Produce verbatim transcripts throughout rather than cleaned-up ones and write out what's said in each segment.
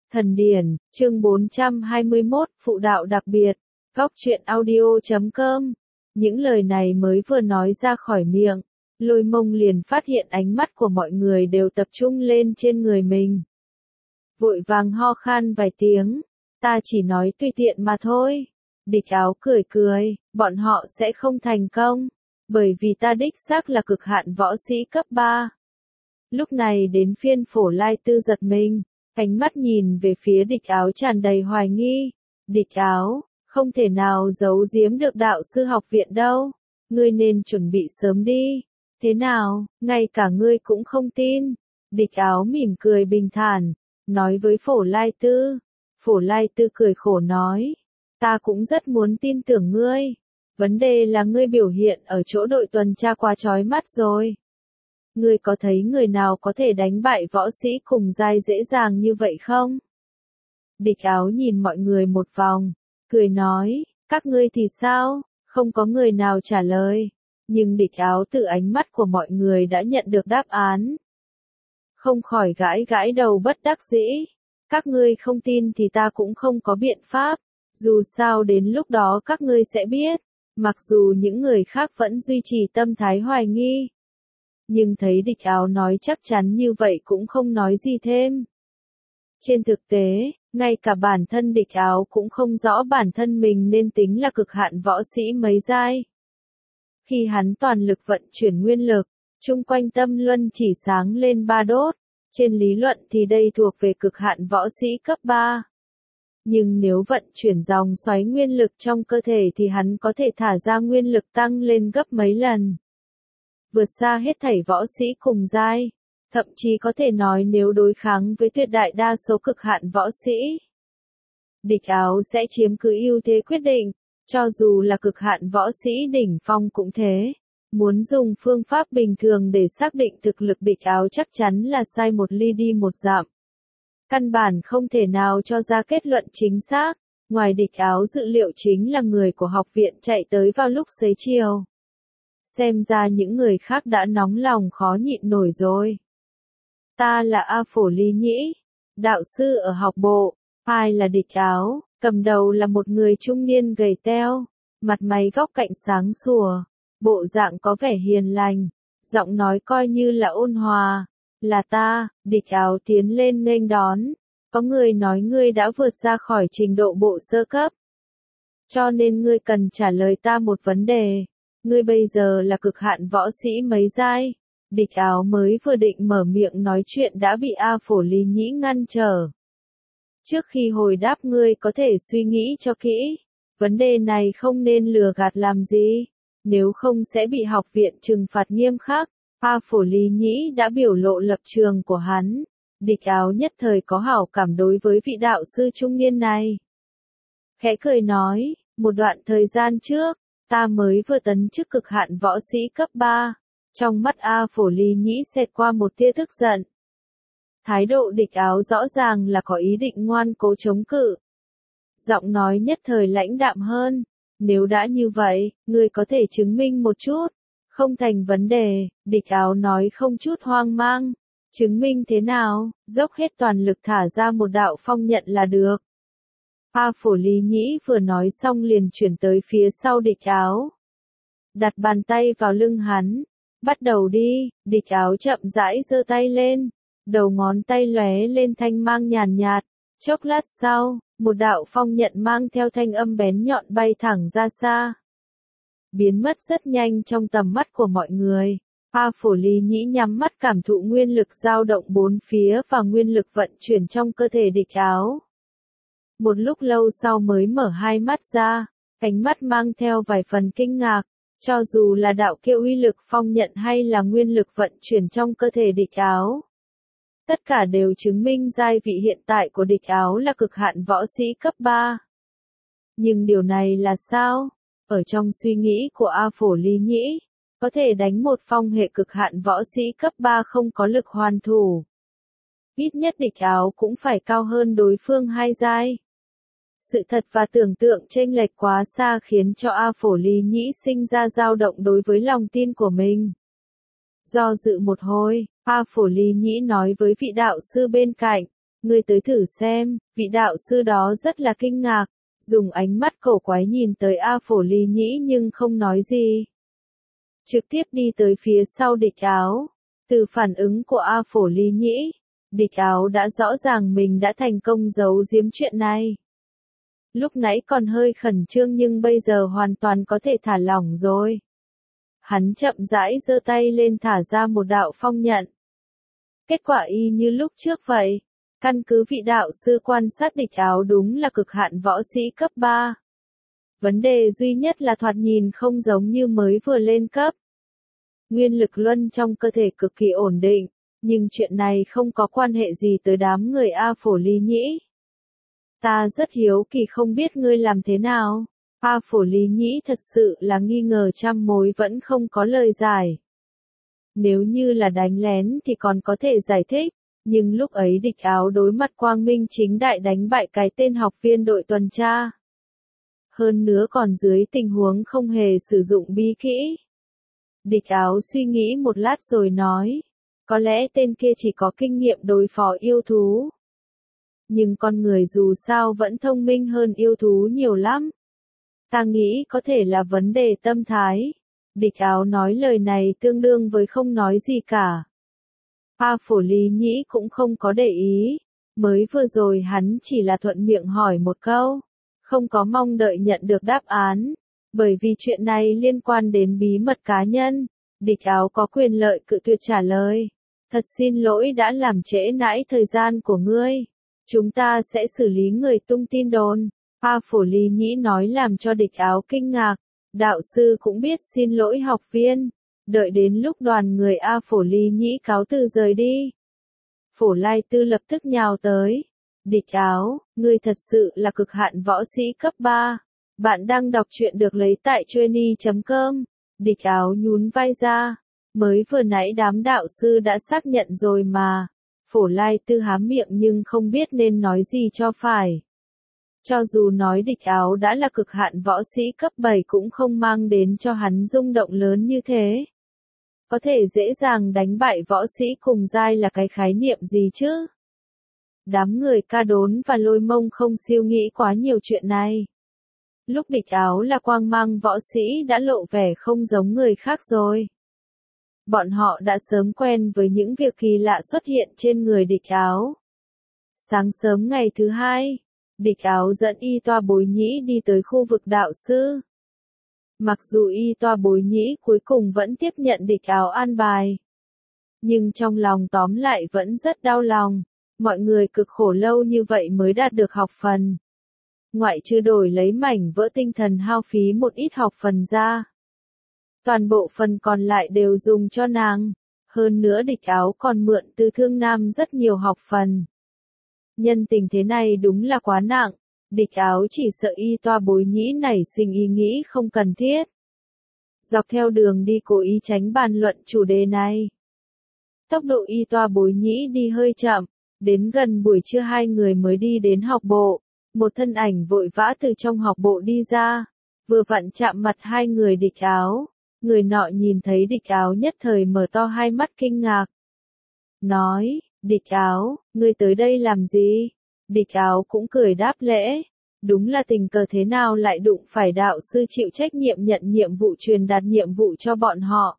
Thần điển, chương bốn trăm hai mươi mốt, phụ đạo đặc biệt, góc truyện audio chấm com. Những lời này mới vừa nói ra khỏi miệng, Lôi Mông liền phát hiện ánh mắt của mọi người đều tập trung lên trên người mình. Vội vàng ho khan vài tiếng, ta chỉ nói tùy tiện mà thôi. Địch Áo cười cười, bọn họ sẽ không thành công, bởi vì ta đích xác là cực hạn võ sĩ cấp ba. Lúc này đến phiên Phổ Lai Tư giật mình, ánh mắt nhìn về phía Địch Áo tràn đầy hoài nghi. Địch Áo, không thể nào giấu giếm được đạo sư học viện đâu, ngươi nên chuẩn bị sớm đi. Thế nào, ngay cả ngươi cũng không tin? Địch Áo mỉm cười bình thản, nói với Phổ Lai Tư. Phổ Lai Tư cười khổ nói, ta cũng rất muốn tin tưởng ngươi. Vấn đề là ngươi biểu hiện ở chỗ đội tuần tra quá chói mắt rồi. Ngươi có thấy người nào có thể đánh bại võ sĩ cùng giai dễ dàng như vậy không? Địch Áo nhìn mọi người một vòng, cười nói, các ngươi thì sao? Không có người nào trả lời. Nhưng Địch Áo từ ánh mắt của mọi người đã nhận được đáp án. Không khỏi gãi gãi đầu bất đắc dĩ. Các ngươi không tin thì ta cũng không có biện pháp. Dù sao đến lúc đó các ngươi sẽ biết. Mặc dù những người khác vẫn duy trì tâm thái hoài nghi. Nhưng thấy Địch Áo nói chắc chắn như vậy cũng không nói gì thêm. Trên thực tế, ngay cả bản thân Địch Áo cũng không rõ bản thân mình nên tính là cực hạn võ sĩ mấy giai. Khi hắn toàn lực vận chuyển nguyên lực, chung quanh tâm luân chỉ sáng lên ba đốt. Trên lý luận thì đây thuộc về cực hạn võ sĩ cấp ba. Nhưng nếu vận chuyển dòng xoáy nguyên lực trong cơ thể thì hắn có thể thả ra nguyên lực tăng lên gấp mấy lần. Vượt xa hết thảy võ sĩ cùng giai. Thậm chí có thể nói nếu đối kháng với tuyệt đại đa số cực hạn võ sĩ, Địch Áo sẽ chiếm cứ ưu thế quyết định. Cho dù là cực hạn võ sĩ đỉnh phong cũng thế. Muốn dùng phương pháp bình thường để xác định thực lực Địch Áo chắc chắn là sai một ly đi một dặm. Căn bản không thể nào cho ra kết luận chính xác. Ngoài Địch Áo dự liệu chính là người của học viện chạy tới vào lúc xế chiều. Xem ra những người khác đã nóng lòng khó nhịn nổi rồi. Ta là A Phổ Lý Nhĩ, đạo sư ở học bộ. Ai là Địch Áo? Cầm đầu là một người trung niên gầy teo, mặt mày góc cạnh sáng sủa, bộ dạng có vẻ hiền lành, giọng nói coi như là ôn hòa. Là ta. Địch Áo tiến lên nghênh đón. Có người nói ngươi đã vượt ra khỏi trình độ bộ sơ cấp. Cho nên ngươi cần trả lời ta một vấn đề. Ngươi bây giờ là cực hạn võ sĩ mấy giai? Địch Áo mới vừa định mở miệng nói chuyện đã bị A Phổ Lý Nhĩ ngăn trở. Trước khi hồi đáp ngươi có thể suy nghĩ cho kỹ. Vấn đề này không nên lừa gạt làm gì. Nếu không sẽ bị học viện trừng phạt nghiêm khắc. A Phổ Lý Nhĩ đã biểu lộ lập trường của hắn. Địch Áo nhất thời có hảo cảm đối với vị đạo sư trung niên này. Khẽ cười nói, một đoạn thời gian trước, ta mới vừa tấn chức cực hạn võ sĩ cấp ba. Trong mắt A Phổ Lý Nhĩ xẹt qua một tia tức giận. Thái độ Địch Áo rõ ràng là có ý định ngoan cố chống cự. Giọng nói nhất thời lãnh đạm hơn. Nếu đã như vậy, ngươi có thể chứng minh một chút. Không thành vấn đề, Địch Áo nói không chút hoang mang. Chứng minh thế nào, dốc hết toàn lực thả ra một đạo phong nhận là được. A Phổ Lý Nhĩ vừa nói xong liền chuyển tới phía sau Địch Áo. Đặt bàn tay vào lưng hắn. Bắt đầu đi. Địch Áo chậm rãi giơ tay lên. Đầu ngón tay lóe lên thanh mang nhàn nhạt. Chốc lát sau, một đạo phong nhận mang theo thanh âm bén nhọn bay thẳng ra xa. Biến mất rất nhanh trong tầm mắt của mọi người. A Phổ Lý Nhĩ nhắm mắt cảm thụ nguyên lực dao động bốn phía và nguyên lực vận chuyển trong cơ thể Địch Áo. Một lúc lâu sau mới mở hai mắt ra, ánh mắt mang theo vài phần kinh ngạc. Cho dù là đạo kia uy lực phong nhận hay là nguyên lực vận chuyển trong cơ thể Địch Áo, tất cả đều chứng minh giai vị hiện tại của Địch Áo là cực hạn võ sĩ cấp ba. Nhưng điều này là sao? Ở trong suy nghĩ của A Phổ Lý Nhĩ, có thể đánh một phong hệ cực hạn võ sĩ cấp ba không có lực hoàn thủ. Ít nhất Địch Áo cũng phải cao hơn đối phương hai giai. Sự thật và tưởng tượng chênh lệch quá xa khiến cho A Phổ Lý Nhĩ sinh ra dao động đối với lòng tin của mình. Do dự một hồi, A Phổ Lý Nhĩ nói với vị đạo sư bên cạnh, Ngươi tới thử xem, vị đạo sư đó rất là kinh ngạc, dùng ánh mắt cổ quái nhìn tới A Phổ Ly Nhĩ nhưng không nói gì. Trực tiếp đi tới phía sau Địch Áo. Từ phản ứng của A Phổ Ly Nhĩ, Địch Áo đã rõ ràng mình đã thành công giấu giếm chuyện này. Lúc nãy còn hơi khẩn trương nhưng bây giờ hoàn toàn có thể thả lỏng rồi. Hắn chậm rãi giơ tay lên thả ra một đạo phong nhận. Kết quả y như lúc trước vậy. Căn cứ vị đạo sư quan sát Địch Áo đúng là cực hạn võ sĩ cấp ba. Vấn đề duy nhất là thoạt nhìn không giống như mới vừa lên cấp. Nguyên lực luân trong cơ thể cực kỳ ổn định, nhưng chuyện này không có quan hệ gì tới đám người A Phổ Ly Nhĩ. Ta rất hiếu kỳ không biết ngươi làm thế nào. A Phổ Ly Nhĩ thật sự là nghi ngờ trăm mối vẫn không có lời giải. Nếu như là đánh lén thì còn có thể giải thích, nhưng lúc ấy Địch Áo đối mặt quang minh chính đại đánh bại cái tên học viên đội tuần tra. Hơn nữa còn dưới tình huống không hề sử dụng bí kỹ. Địch Áo suy nghĩ một lát rồi nói, có lẽ tên kia chỉ có kinh nghiệm đối phó yêu thú. Nhưng con người dù sao vẫn thông minh hơn yêu thú nhiều lắm. Ta nghĩ có thể là vấn đề tâm thái. Địch Áo nói lời này tương đương với không nói gì cả. A Phổ Ly Nhĩ cũng không có để ý. Mới vừa rồi hắn chỉ là thuận miệng hỏi một câu. Không có mong đợi nhận được đáp án. Bởi vì chuyện này liên quan đến bí mật cá nhân. Địch Áo có quyền lợi cự tuyệt trả lời. Thật xin lỗi đã làm trễ nãi thời gian của ngươi. Chúng ta sẽ xử lý người tung tin đồn. A Phổ Ly Nhĩ nói làm cho Địch Áo kinh ngạc. Đạo sư cũng biết xin lỗi học viên. Đợi đến lúc đoàn người A Phổ Ly Nhĩ cáo từ rời đi. Phổ Lai Tư lập tức nhào tới. Địch Áo, ngươi thật sự là cực hạn võ sĩ cấp ba. Bạn đang đọc truyện được lấy tại Chueny chấm com. Địch Áo nhún vai ra. Mới vừa nãy đám đạo sư đã xác nhận rồi mà. Phổ Lai Tư há miệng nhưng không biết nên nói gì cho phải. Cho dù nói Địch Áo đã là cực hạn võ sĩ cấp bảy cũng không mang đến cho hắn rung động lớn như thế. Có thể dễ dàng đánh bại võ sĩ cùng giai là cái khái niệm gì chứ? Đám người Ca Đốn và Lôi Mông không siêu nghĩ quá nhiều chuyện này. Lúc Địch Áo là quang mang võ sĩ đã lộ vẻ không giống người khác rồi. Bọn họ đã sớm quen với những việc kỳ lạ xuất hiện trên người Địch Áo. Sáng sớm ngày thứ hai, Địch Áo dẫn Y Toa Bối Nhĩ đi tới khu vực đạo sư. Mặc dù Y Toa Bối Nhĩ cuối cùng vẫn tiếp nhận Địch Áo an bài. Nhưng trong lòng tóm lại vẫn rất đau lòng. Mọi người cực khổ lâu như vậy mới đạt được học phần. Ngoại trừ đổi lấy mảnh vỡ tinh thần hao phí một ít học phần ra. Toàn bộ phần còn lại đều dùng cho nàng. Hơn nữa Địch Áo còn mượn từ Thương Nam rất nhiều học phần. Nhân tình thế này đúng là quá nặng. Địch Áo chỉ sợ Y Toa Bối Nhĩ nảy sinh ý nghĩ không cần thiết. Dọc theo đường đi cố ý tránh bàn luận chủ đề này. Tốc độ Y Toa Bối Nhĩ đi hơi chậm. Đến gần buổi trưa hai người mới đi đến học bộ. Một thân ảnh vội vã từ trong học bộ đi ra. Vừa vặn chạm mặt hai người Địch Áo. Người nọ nhìn thấy Địch Áo nhất thời mở to hai mắt kinh ngạc. Nói, Địch Áo, ngươi tới đây làm gì? Địch Áo cũng cười đáp lễ. Đúng là tình cờ thế nào lại đụng phải đạo sư chịu trách nhiệm nhận nhiệm vụ truyền đạt nhiệm vụ cho bọn họ.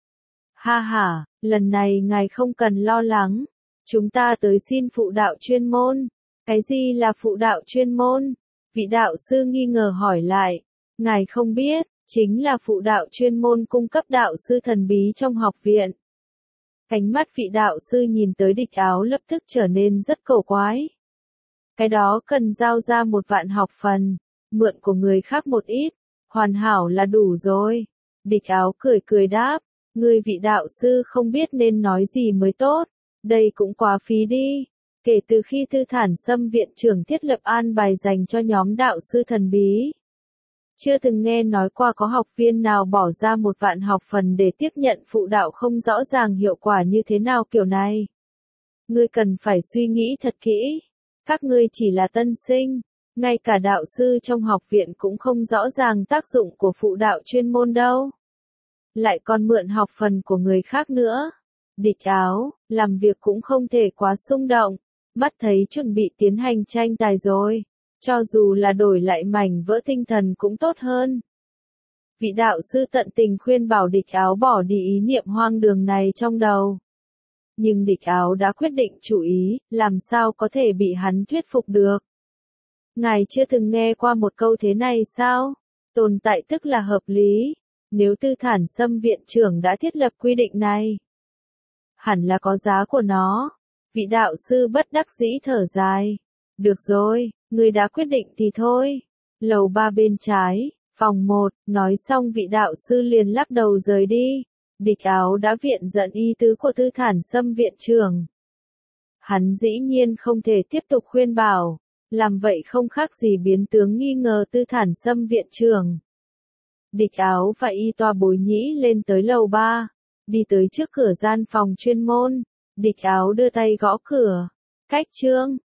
Ha ha, lần này ngài không cần lo lắng. Chúng ta tới xin phụ đạo chuyên môn. Cái gì là phụ đạo chuyên môn? Vị đạo sư nghi ngờ hỏi lại. Ngài không biết, chính là phụ đạo chuyên môn cung cấp đạo sư thần bí trong học viện. Ánh mắt vị đạo sư nhìn tới Địch Áo lập tức trở nên rất cổ quái. Cái đó cần giao ra một vạn học phần, mượn của người khác một ít, hoàn hảo là đủ rồi. Địch Áo cười cười đáp, người vị đạo sư không biết nên nói gì mới tốt, đây cũng quá phí đi. Kể từ khi Thư Thản Sâm viện trưởng thiết lập an bài dành cho nhóm đạo sư thần bí. Chưa từng nghe nói qua có học viên nào bỏ ra một vạn học phần để tiếp nhận phụ đạo không rõ ràng hiệu quả như thế nào kiểu này. Ngươi cần phải suy nghĩ thật kỹ. Các ngươi chỉ là tân sinh, ngay cả đạo sư trong học viện cũng không rõ ràng tác dụng của phụ đạo chuyên môn đâu. Lại còn mượn học phần của người khác nữa. Địch Áo, làm việc cũng không thể quá xung động. mắt thấy chuẩn bị tiến hành tranh tài rồi, cho dù là đổi lại mảnh vỡ tinh thần cũng tốt hơn. Vị đạo sư tận tình khuyên bảo Địch Áo bỏ đi ý niệm hoang đường này trong đầu. Nhưng Địch Áo đã quyết định chủ ý, làm sao có thể bị hắn thuyết phục được. Ngài chưa từng nghe qua một câu thế này sao? Tồn tại tức là hợp lý. Nếu Tư Thản Sâm viện trưởng đã thiết lập quy định này, hẳn là có giá của nó. Vị đạo sư bất đắc dĩ thở dài. Được rồi, người đã quyết định thì thôi. Lầu ba bên trái, phòng một, nói xong vị đạo sư liền lắc đầu rời đi. Địch Áo đã viện dẫn ý tứ của Tư Thản Sâm viện trưởng. Hắn dĩ nhiên không thể tiếp tục khuyên bảo, làm vậy không khác gì biến tướng nghi ngờ Tư Thản Sâm viện trưởng. Địch Áo và Y Toa Bối Nhĩ lên tới lầu ba, đi tới trước cửa gian phòng chuyên môn. Địch Áo đưa tay gõ cửa. Cách trương,